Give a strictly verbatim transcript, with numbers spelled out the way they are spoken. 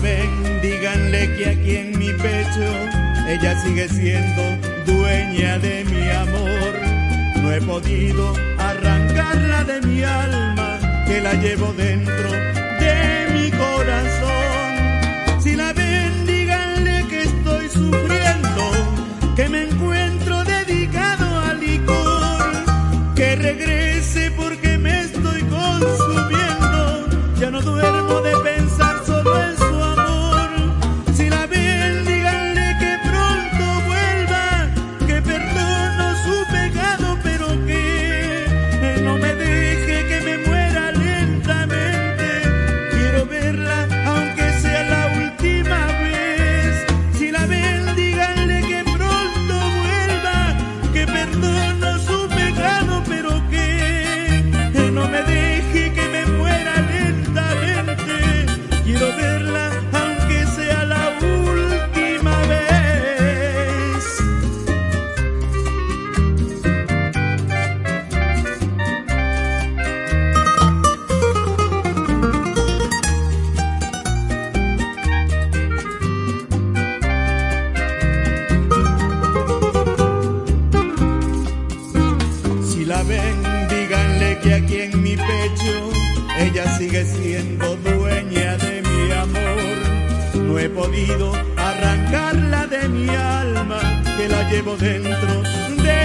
ven, díganle que aquí en mi pecho ella sigue siendo dueña de mi amor. No he podido arrancarla de mi alma, que la llevo dentro de mi corazón. Si la ven, díganle que estoy sufriendo, que me encuentro dedicado al licor, que regrese porque me estoy consumiendo. Ya no duermo de pensar solo en su amor. Si la ven, díganle que pronto vuelva, que perdono su pecado, pero que no me deje que me muera lentamente. Quiero verla aunque sea la última vez. Si la ven, díganle que pronto vuelva, que perdono su pecado, pero que no me deje que me muera lentamente. Quiero verla aunque sea la última vez. Si la ven, díganle que aquí en mi pecho ella sigue siendo dueña de mi amor. No he podido arrancarla de mi alma, que la llevo dentro de